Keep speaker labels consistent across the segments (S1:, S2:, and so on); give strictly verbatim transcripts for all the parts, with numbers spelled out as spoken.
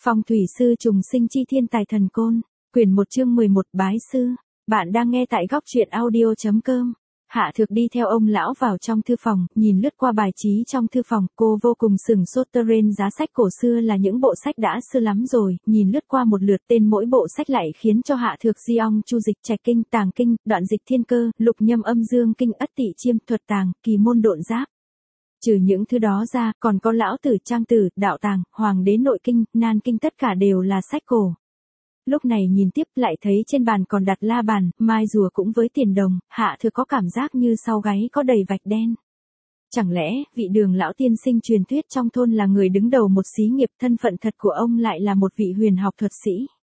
S1: Phong thủy sư trùng sinh chi thiên tài thần côn, quyển một chương mười một bái sư. Bạn đang nghe tại góc truyện audio chấm com. Hạ Thược đi theo ông lão vào trong thư phòng, nhìn lướt qua bài trí trong thư phòng, cô vô cùng sửng sốt. Terrain giá sách cổ xưa là những bộ sách đã xưa lắm rồi, nhìn lướt qua một lượt tên mỗi bộ sách lại khiến cho Hạ Thược di ong chu dịch trạch kinh, tàng kinh, đoạn dịch thiên cơ, lục nhâm âm dương kinh, ất tỵ chiêm, thuật tàng, kỳ môn độn giáp. Trừ những thứ đó ra, còn có lão tử, trang tử, đạo tàng, hoàng đế nội kinh, nan kinh, tất cả đều là sách cổ. Lúc này nhìn tiếp lại thấy trên bàn còn đặt la bàn, mai rùa cũng với tiền đồng, Hạ Thược có cảm giác như sau gáy có đầy vạch đen. Chẳng lẽ, vị Đường lão tiên sinh truyền thuyết trong thôn là người đứng đầu một xí nghiệp, thân phận thật của ông lại là một vị huyền học thuật sĩ.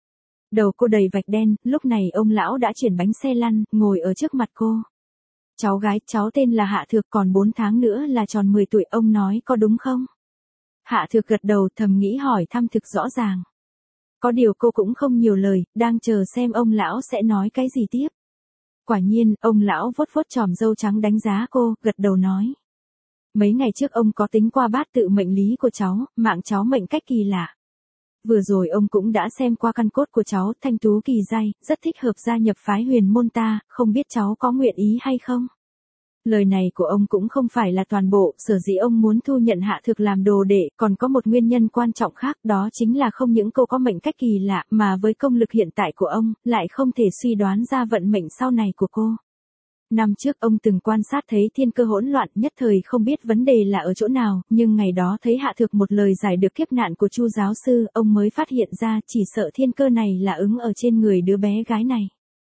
S1: Đầu cô đầy vạch đen, lúc này ông lão đã chuyển bánh xe lăn, ngồi ở trước mặt cô. Cháu gái, cháu tên là Hạ Thược, còn bốn tháng nữa là tròn mười tuổi, ông nói có đúng không? Hạ Thược gật đầu, thầm nghĩ hỏi thăm thực rõ ràng. Có điều cô cũng không nhiều lời, đang chờ xem ông lão sẽ nói cái gì tiếp. Quả nhiên, ông lão vuốt vuốt chòm râu trắng đánh giá cô, gật đầu nói. Mấy ngày trước ông có tính qua bát tự mệnh lý của cháu, mạng cháu mệnh cách kỳ lạ. Vừa rồi ông cũng đã xem qua căn cốt của cháu, thanh tú kỳ giai, rất thích hợp gia nhập phái huyền môn ta, không biết cháu có nguyện ý hay không? Lời này của ông cũng không phải là toàn bộ, sở dĩ ông muốn thu nhận Hạ Thược làm đồ đệ, còn có một nguyên nhân quan trọng khác, đó chính là không những cô có mệnh cách kỳ lạ, mà với công lực hiện tại của ông, lại không thể suy đoán ra vận mệnh sau này của cô. Năm trước ông từng quan sát thấy thiên cơ hỗn loạn, nhất thời không biết vấn đề là ở chỗ nào, nhưng ngày đó thấy Hạ Thược một lời giải được kiếp nạn của Chu giáo sư, ông mới phát hiện ra chỉ sợ thiên cơ này là ứng ở trên người đứa bé gái này.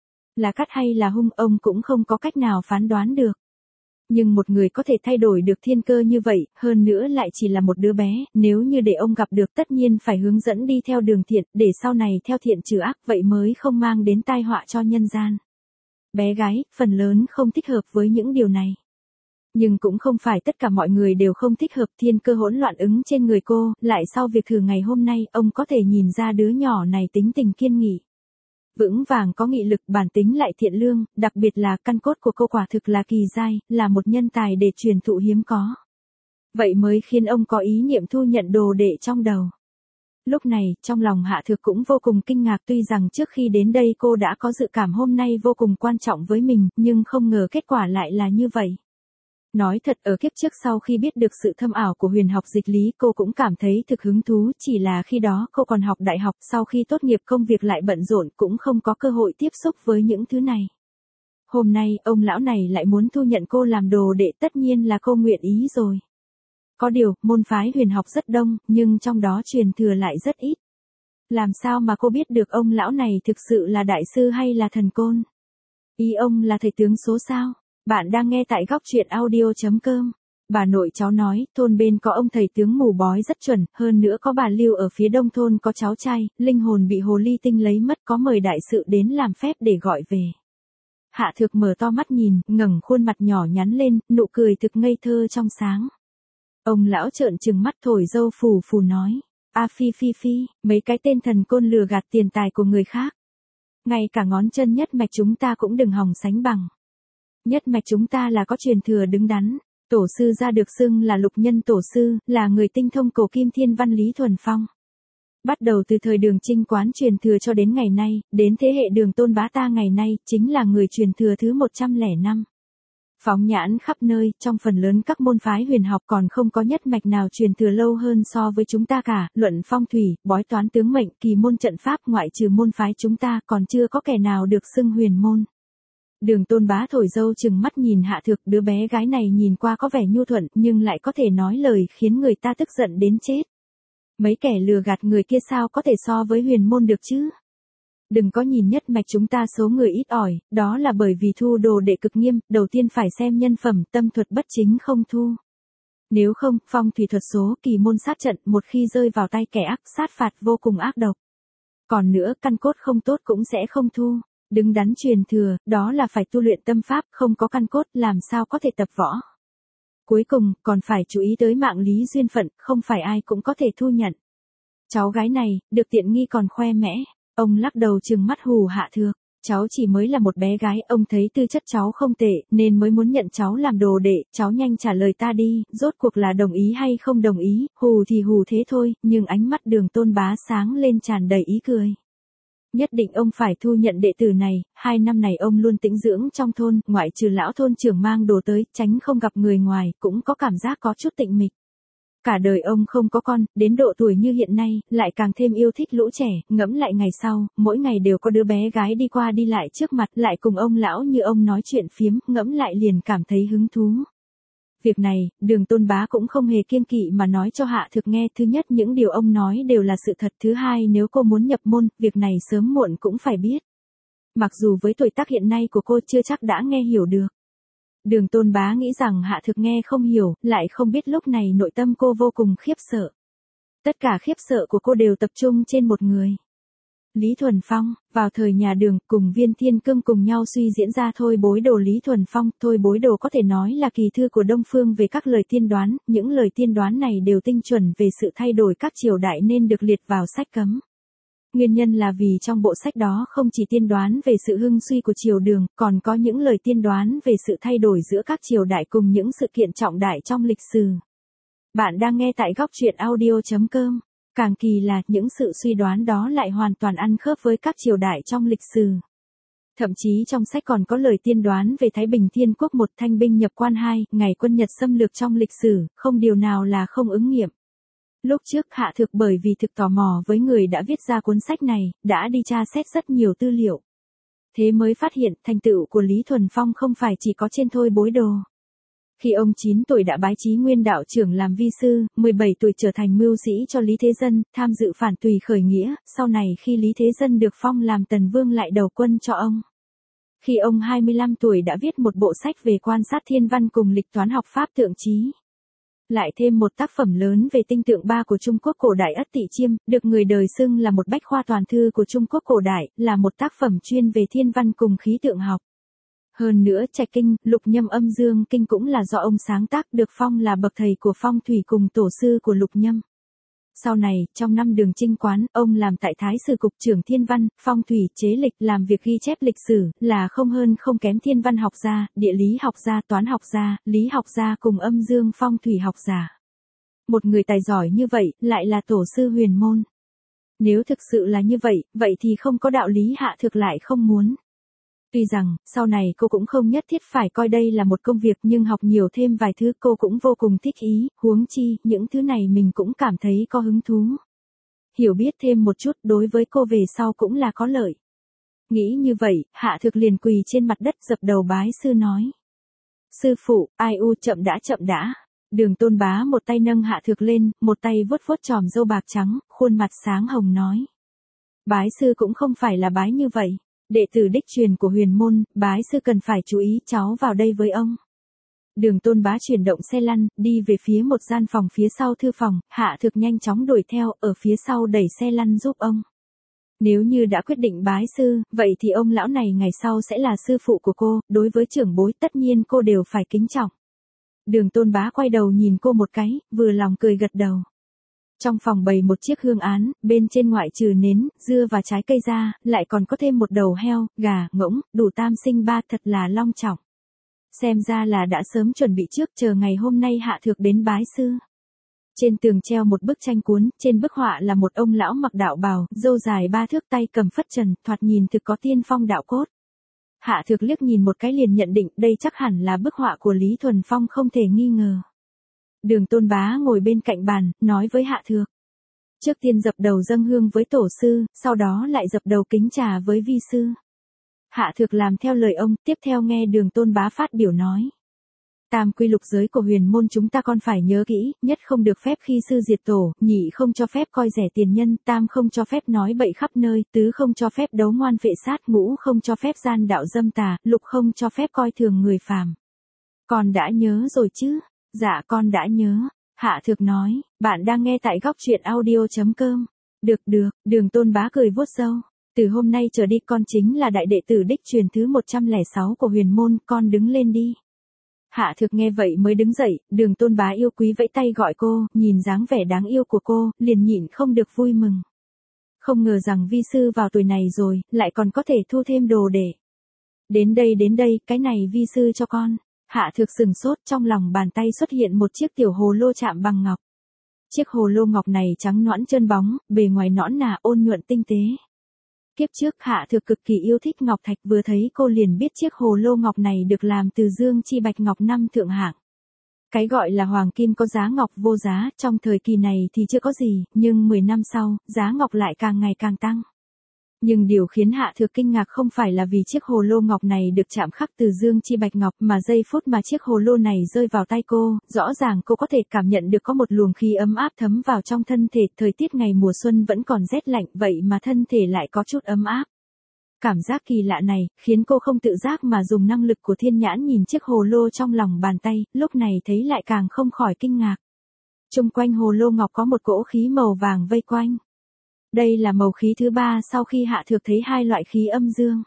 S1: Là cắt hay là hung, ông cũng không có cách nào phán đoán được. Nhưng một người có thể thay đổi được thiên cơ như vậy, hơn nữa lại chỉ là một đứa bé, nếu như để ông gặp được tất nhiên phải hướng dẫn đi theo đường thiện, để sau này theo thiện trừ ác, vậy mới không mang đến tai họa cho nhân gian. Bé gái, phần lớn không thích hợp với những điều này. Nhưng cũng không phải tất cả mọi người đều không thích hợp, thiên cơ hỗn loạn ứng trên người cô, lại sau việc thử ngày hôm nay, ông có thể nhìn ra đứa nhỏ này tính tình kiên nghị. Vững vàng có nghị lực, bản tính lại thiện lương, đặc biệt là căn cốt của cô quả thực là kỳ giai, là một nhân tài để truyền thụ hiếm có. Vậy mới khiến ông có ý niệm thu nhận đồ đệ trong đầu. Lúc này, trong lòng Hạ Thược cũng vô cùng kinh ngạc, tuy rằng trước khi đến đây cô đã có dự cảm hôm nay vô cùng quan trọng với mình, nhưng không ngờ kết quả lại là như vậy. Nói thật, ở kiếp trước sau khi biết được sự thâm ảo của huyền học dịch lý, cô cũng cảm thấy thực hứng thú, chỉ là khi đó cô còn học đại học, sau khi tốt nghiệp công việc lại bận rộn, cũng không có cơ hội tiếp xúc với những thứ này. Hôm nay, ông lão này lại muốn thu nhận cô làm đồ đệ, tất nhiên là cô nguyện ý rồi. Có điều, môn phái huyền học rất đông, nhưng trong đó truyền thừa lại rất ít. Làm sao mà cô biết được ông lão này thực sự là đại sư hay là thần côn? Ý ông là thầy tướng số sao? Bạn đang nghe tại góc truyện audio chấm com. Bà nội cháu nói, thôn bên có ông thầy tướng mù bói rất chuẩn, hơn nữa có bà Lưu ở phía đông thôn có cháu trai, linh hồn bị hồ ly tinh lấy mất, có mời đại sự đến làm phép để gọi về. Hạ Thược mở to mắt nhìn, ngẩng khuôn mặt nhỏ nhắn lên, nụ cười thực ngây thơ trong sáng. Ông lão trợn trừng mắt thổi dâu phù phù nói, a phi phi phi, mấy cái tên thần côn lừa gạt tiền tài của người khác. Ngay cả ngón chân nhất mạch chúng ta cũng đừng hòng sánh bằng. Nhất mạch chúng ta là có truyền thừa đứng đắn, tổ sư ra được xưng là lục nhân tổ sư, là người tinh thông cổ kim thiên văn Lý Thuần Phong. Bắt đầu từ thời Đường Trinh Quán truyền thừa cho đến ngày nay, đến thế hệ Đường Tôn bá ta ngày nay, chính là người truyền thừa thứ một trăm lẻ năm. Phóng nhãn khắp nơi, trong phần lớn các môn phái huyền học còn không có nhất mạch nào truyền thừa lâu hơn so với chúng ta cả, luận phong thủy, bói toán tướng mệnh, kỳ môn trận pháp, ngoại trừ môn phái chúng ta còn chưa có kẻ nào được xưng huyền môn. Đường Tôn bá thổi dâu chừng mắt nhìn Hạ Thược, đứa bé gái này nhìn qua có vẻ nhu thuận, nhưng lại có thể nói lời khiến người ta tức giận đến chết. Mấy kẻ lừa gạt người kia sao có thể so với huyền môn được chứ? Đừng có nhìn nhất mạch chúng ta số người ít ỏi, đó là bởi vì thu đồ đệ cực nghiêm, đầu tiên phải xem nhân phẩm, tâm thuật bất chính không thu. Nếu không, phong thủy thuật số, kỳ môn sát trận, một khi rơi vào tay kẻ ác, sát phạt vô cùng ác độc. Còn nữa, căn cốt không tốt cũng sẽ không thu. Đứng đắn truyền thừa, đó là phải tu luyện tâm pháp, không có căn cốt, làm sao có thể tập võ. Cuối cùng, còn phải chú ý tới mạng lý duyên phận, không phải ai cũng có thể thu nhận. Cháu gái này, được tiện nghi còn khoe mẽ, ông lắc đầu trừng mắt hù Hạ Thược. Cháu chỉ mới là một bé gái, ông thấy tư chất cháu không tệ, nên mới muốn nhận cháu làm đồ đệ, cháu nhanh trả lời ta đi, rốt cuộc là đồng ý hay không đồng ý, hù thì hù thế thôi, nhưng ánh mắt Đường Tôn Bá sáng lên tràn đầy ý cười. Nhất định ông phải thu nhận đệ tử này, hai năm này ông luôn tĩnh dưỡng trong thôn, ngoại trừ lão thôn trưởng mang đồ tới, tránh không gặp người ngoài, cũng có cảm giác có chút tịnh mịch. Cả đời ông không có con, đến độ tuổi như hiện nay, lại càng thêm yêu thích lũ trẻ, ngẫm lại ngày sau, mỗi ngày đều có đứa bé gái đi qua đi lại trước mặt, lại cùng ông lão như ông nói chuyện phiếm, ngẫm lại liền cảm thấy hứng thú. Việc này, Đường Tôn Bá cũng không hề kiêng kỵ mà nói cho Hạ Thực nghe, thứ nhất những điều ông nói đều là sự thật, thứ hai nếu cô muốn nhập môn, việc này sớm muộn cũng phải biết. Mặc dù với tuổi tác hiện nay của cô chưa chắc đã nghe hiểu được. Đường Tôn Bá nghĩ rằng Hạ Thực nghe không hiểu, lại không biết lúc này nội tâm cô vô cùng khiếp sợ. Tất cả khiếp sợ của cô đều tập trung trên một người. Lý Thuần Phong, vào thời nhà Đường, cùng Viên Thiên Cương cùng nhau suy diễn ra Thôi Bối Đồ. Lý Thuần Phong, Thôi Bối Đồ có thể nói là kỳ thư của Đông Phương về các lời tiên đoán, những lời tiên đoán này đều tinh chuẩn về sự thay đổi các triều đại nên được liệt vào sách cấm. Nguyên nhân là vì trong bộ sách đó không chỉ tiên đoán về sự hưng suy của triều Đường, còn có những lời tiên đoán về sự thay đổi giữa các triều đại cùng những sự kiện trọng đại trong lịch sử. Bạn đang nghe tại góc truyện audio chấm com. Càng kỳ là những sự suy đoán đó lại hoàn toàn ăn khớp với các triều đại trong lịch sử. Thậm chí trong sách còn có lời tiên đoán về Thái Bình Thiên Quốc một, Thanh binh nhập quan hai, ngày quân Nhật xâm lược trong lịch sử, không điều nào là không ứng nghiệm. Lúc trước Hạ Thực bởi vì thực tò mò với người đã viết ra cuốn sách này, đã đi tra xét rất nhiều tư liệu. Thế mới phát hiện thành tựu của Lý Thuần Phong không phải chỉ có trên Thôi Bối Đồ. Khi ông chín tuổi đã bái Chí Nguyên đạo trưởng làm vi sư, mười bảy tuổi trở thành mưu sĩ cho Lý Thế Dân, tham dự phản tùy khởi nghĩa, sau này khi Lý Thế Dân được phong làm Tần Vương lại đầu quân cho ông. Khi ông hai mươi lăm tuổi đã viết một bộ sách về quan sát thiên văn cùng lịch toán học Pháp tượng trí. Lại thêm một tác phẩm lớn về tinh tượng ba của Trung Quốc cổ đại Ất Tỵ Chiêm, được người đời xưng là một bách khoa toàn thư của Trung Quốc cổ đại, là một tác phẩm chuyên về thiên văn cùng khí tượng học. Hơn nữa Trạch Kinh, Lục Nhâm Âm Dương Kinh cũng là do ông sáng tác, được phong là bậc thầy của phong thủy cùng tổ sư của Lục Nhâm. Sau này, trong năm Đường Trinh Quán, ông làm tại Thái Sử Cục trưởng Thiên Văn, Phong Thủy, Chế Lịch, làm việc ghi chép lịch sử, là không hơn không kém thiên văn học gia, địa lý học gia, toán học gia, lý học gia cùng âm dương phong thủy học giả. Một người tài giỏi như vậy, lại là tổ sư huyền môn. Nếu thực sự là như vậy, vậy thì không có đạo lý Hạ Thực lại không muốn. Tuy rằng, sau này cô cũng không nhất thiết phải coi đây là một công việc, nhưng học nhiều thêm vài thứ cô cũng vô cùng thích ý, huống chi, những thứ này mình cũng cảm thấy có hứng thú. Hiểu biết thêm một chút đối với cô về sau cũng là có lợi. Nghĩ như vậy, Hạ Thực liền quỳ trên mặt đất dập đầu bái sư nói. Sư phụ, ai u chậm đã chậm đã. Đường Tôn Bá một tay nâng Hạ Thực lên, một tay vuốt vuốt chòm râu bạc trắng, khuôn mặt sáng hồng nói. Bái sư cũng không phải là bái như vậy. Đệ tử đích truyền của huyền môn, bái sư cần phải chú ý, cháu vào đây với ông. Đường Tôn Bá chuyển động xe lăn, đi về phía một gian phòng phía sau thư phòng, Hạ Thực nhanh chóng đuổi theo, ở phía sau đẩy xe lăn giúp ông. Nếu như đã quyết định bái sư, vậy thì ông lão này ngày sau sẽ là sư phụ của cô, đối với trưởng bối tất nhiên cô đều phải kính trọng. Đường Tôn Bá quay đầu nhìn cô một cái, vừa lòng cười gật đầu. Trong phòng bày một chiếc hương án, bên trên ngoại trừ nến, dưa và trái cây ra, lại còn có thêm một đầu heo, gà, ngỗng, đủ tam sinh ba, thật là long trọng. Xem ra là đã sớm chuẩn bị trước, chờ ngày hôm nay Hạ Thực đến bái sư. Trên tường treo một bức tranh cuốn, trên bức họa là một ông lão mặc đạo bào, râu dài ba thước, tay cầm phất trần, thoạt nhìn thực có tiên phong đạo cốt. Hạ Thực liếc nhìn một cái liền nhận định đây chắc hẳn là bức họa của Lý Thuần Phong không thể nghi ngờ. Đường Tôn Bá ngồi bên cạnh bàn, nói với Hạ Thực. Trước tiên dập đầu dâng hương với tổ sư, sau đó lại dập đầu kính trà với vi sư. Hạ Thực làm theo lời ông, tiếp theo nghe Đường Tôn Bá phát biểu nói. Tam quy lục giới của huyền môn chúng ta còn phải nhớ kỹ, nhất không được phép khi sư diệt tổ, nhị không cho phép coi rẻ tiền nhân, tam không cho phép nói bậy khắp nơi, tứ không cho phép đấu ngoan phệ sát, ngũ không cho phép gian đạo dâm tà, lục không cho phép coi thường người phàm. Con đã nhớ rồi chứ? Dạ con đã nhớ. Hạ Thực nói, bạn đang nghe tại góc truyện audio chấm com. Được được, Đường Tôn Bá cười vuốt râu. Từ hôm nay trở đi con chính là đại đệ tử đích truyền thứ một trăm lẻ sáu của huyền môn, con đứng lên đi. Hạ Thực nghe vậy mới đứng dậy, Đường Tôn Bá yêu quý vẫy tay gọi cô, nhìn dáng vẻ đáng yêu của cô, liền nhịn không được vui mừng. Không ngờ rằng vi sư vào tuổi này rồi, lại còn có thể thu thêm đồ để. Đến đây đến đây, cái này vi sư cho con. Hạ Thược sừng sốt, trong lòng bàn tay xuất hiện một chiếc tiểu hồ lô chạm bằng ngọc. Chiếc hồ lô ngọc này trắng nõn trơn bóng, bề ngoài nõn nà ôn nhuận tinh tế. Kiếp trước Hạ Thược cực kỳ yêu thích ngọc thạch, vừa thấy cô liền biết chiếc hồ lô ngọc này được làm từ dương chi bạch ngọc năm thượng hạng. Cái gọi là hoàng kim có giá ngọc vô giá, trong thời kỳ này thì chưa có gì, nhưng mười năm sau, giá ngọc lại càng ngày càng tăng. Nhưng điều khiến Hạ Thược kinh ngạc không phải là vì chiếc hồ lô ngọc này được chạm khắc từ dương chi bạch ngọc, mà giây phút mà chiếc hồ lô này rơi vào tay cô, rõ ràng cô có thể cảm nhận được có một luồng khí ấm áp thấm vào trong thân thể. Thời tiết ngày mùa xuân vẫn còn rét lạnh, vậy mà thân thể lại có chút ấm áp. Cảm giác kỳ lạ này, khiến cô không tự giác mà dùng năng lực của thiên nhãn nhìn chiếc hồ lô trong lòng bàn tay, lúc này thấy lại càng không khỏi kinh ngạc. Chung quanh hồ lô ngọc có một cỗ khí màu vàng vây quanh. Đây là màu khí thứ ba sau khi Hạ Thược thấy hai loại khí âm dương.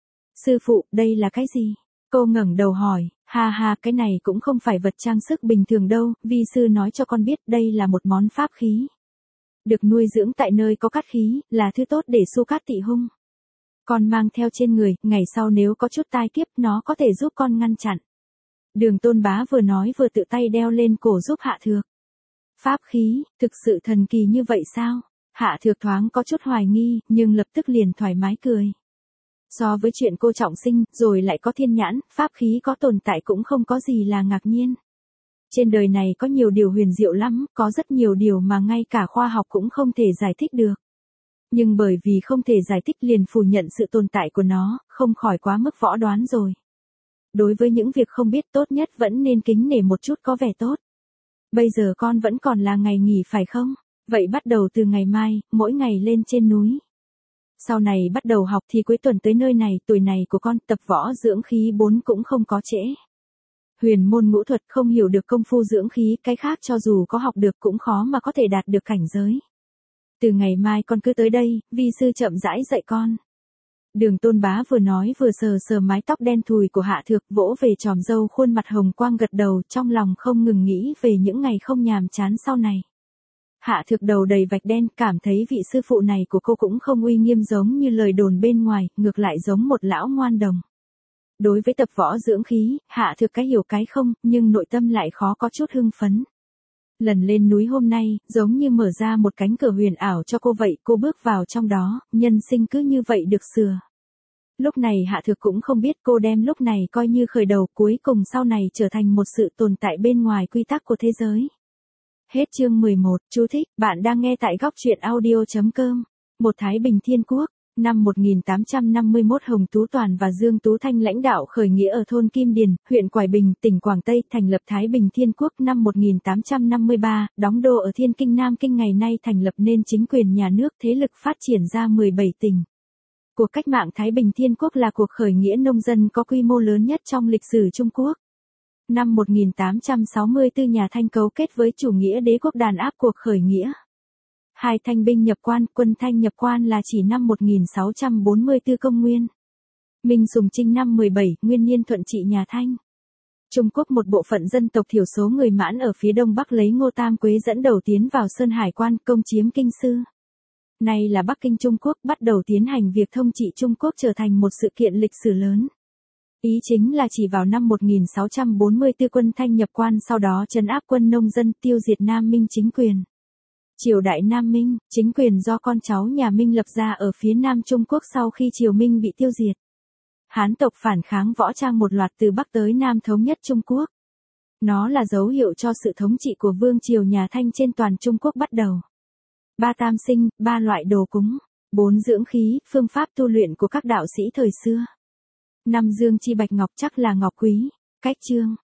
S1: Sư phụ, đây là cái gì? Cô ngẩng đầu hỏi, ha ha, cái này cũng không phải vật trang sức bình thường đâu, vi sư nói cho con biết đây là một món pháp khí. Được nuôi dưỡng tại nơi có cát khí, là thứ tốt để xua cát tị hung. Con mang theo trên người, ngày sau nếu có chút tai kiếp nó có thể giúp con ngăn chặn. Đường Tôn Bá vừa nói vừa tự tay đeo lên cổ giúp Hạ Thược. Pháp khí, thực sự thần kỳ như vậy sao? Hạ Thược thoáng có chút hoài nghi, nhưng lập tức liền thoải mái cười. So với chuyện cô trọng sinh, rồi lại có thiên nhãn, pháp khí có tồn tại cũng không có gì là ngạc nhiên. Trên đời này có nhiều điều huyền diệu lắm, có rất nhiều điều mà ngay cả khoa học cũng không thể giải thích được. Nhưng bởi vì không thể giải thích liền phủ nhận sự tồn tại của nó, không khỏi quá mức võ đoán rồi. Đối với những việc không biết tốt nhất vẫn nên kính nể một chút có vẻ tốt. Bây giờ con vẫn còn là ngày nghỉ phải không? Vậy bắt đầu từ ngày mai, mỗi ngày lên trên núi. Sau này bắt đầu học thì cuối tuần tới nơi này, tuổi này của con tập võ dưỡng khí bốn cũng không có trễ. Huyền môn ngũ thuật không hiểu được công phu dưỡng khí, cái khác cho dù có học được cũng khó mà có thể đạt được cảnh giới. Từ ngày mai con cứ tới đây, vi sư chậm rãi dạy con. Đường Tôn Bá vừa nói vừa sờ sờ mái tóc đen thùi của Hạ Thược, vỗ về tròm râu khuôn mặt hồng quang gật đầu, trong lòng không ngừng nghĩ về những ngày không nhàm chán sau này. Hạ Thược đầu đầy vạch đen, cảm thấy vị sư phụ này của cô cũng không uy nghiêm giống như lời đồn bên ngoài, ngược lại giống một lão ngoan đồng. Đối với tập võ dưỡng khí, Hạ Thược cái hiểu cái không, nhưng nội tâm lại khó có chút hưng phấn. Lần lên núi hôm nay, giống như mở ra một cánh cửa huyền ảo cho cô vậy, cô bước vào trong đó, nhân sinh cứ như vậy được sửa. Lúc này Hạ Thược cũng không biết cô đem lúc này coi như khởi đầu, cuối cùng sau này trở thành một sự tồn tại bên ngoài quy tắc của thế giới. Hết chương mười một, chú thích, bạn đang nghe tại góc truyện audio chấm com. Một Thái Bình Thiên Quốc, năm một nghìn tám trăm năm mươi mốt Hồng Tú Toàn và Dương Tú Thanh lãnh đạo khởi nghĩa ở thôn Kim Điền, huyện Quải Bình, tỉnh Quảng Tây, thành lập Thái Bình Thiên Quốc. Năm một nghìn tám trăm năm mươi ba, đóng đô ở Thiên Kinh Nam Kinh, ngày nay thành lập nên chính quyền nhà nước, thế lực phát triển ra mười bảy tỉnh. Cuộc cách mạng Thái Bình Thiên Quốc là cuộc khởi nghĩa nông dân có quy mô lớn nhất trong lịch sử Trung Quốc. Năm một nghìn tám trăm sáu mươi tư nhà Thanh cấu kết với chủ nghĩa đế quốc đàn áp cuộc khởi nghĩa. Hai Thanh binh nhập quan, quân Thanh nhập quan là chỉ năm một nghìn sáu trăm bốn mươi tư công nguyên. Minh Sùng Trinh năm mười bảy, nguyên niên thuận trị nhà Thanh. Trung Quốc một bộ phận dân tộc thiểu số người Mãn ở phía đông bắc lấy Ngô Tam Quế dẫn đầu tiến vào Sơn Hải Quan, công chiếm Kinh Sư. Nay là Bắc Kinh Trung Quốc, bắt đầu tiến hành việc thông trị Trung Quốc trở thành một sự kiện lịch sử lớn. Ý chính là chỉ vào năm một nghìn sáu trăm bốn mươi tư quân Thanh nhập quan, sau đó trấn áp quân nông dân, tiêu diệt Nam Minh chính quyền. Triều đại Nam Minh, chính quyền do con cháu nhà Minh lập ra ở phía Nam Trung Quốc sau khi triều Minh bị tiêu diệt. Hán tộc phản kháng võ trang một loạt từ Bắc tới Nam thống nhất Trung Quốc. Nó là dấu hiệu cho sự thống trị của vương triều nhà Thanh trên toàn Trung Quốc bắt đầu. Ba tam sinh, ba loại đồ cúng, bốn dưỡng khí, phương pháp tu luyện của các đạo sĩ thời xưa. Năm dương chi bạch ngọc chắc là ngọc quý. Cách chương,